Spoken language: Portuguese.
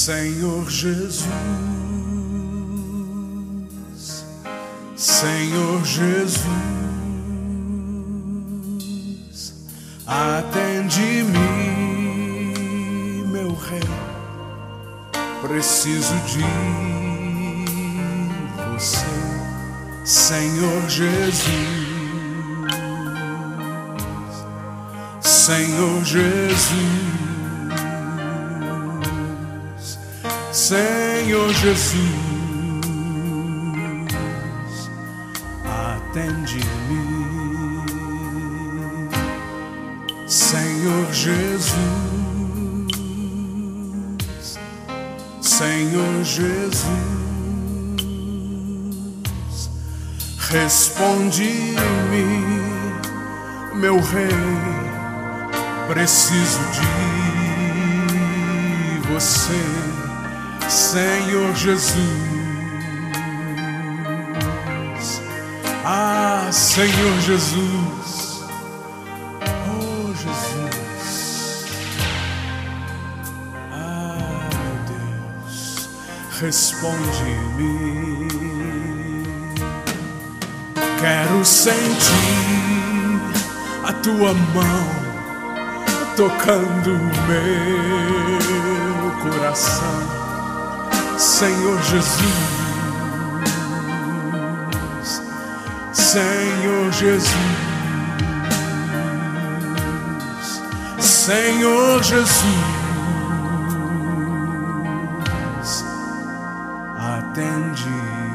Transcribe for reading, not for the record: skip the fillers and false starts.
Senhor Jesus, Senhor Jesus, atende-me, meu Rei, preciso de você, Senhor Jesus, Senhor Jesus. Senhor Jesus, atende-me. Senhor Jesus, Senhor Jesus, responde-me, meu Rei, preciso de você. Senhor Jesus, Senhor Jesus, oh Jesus, meu Deus, responde-me. Quero sentir a tua mão tocando o meu coração. Senhor Jesus, Senhor Jesus, Senhor Jesus, atende.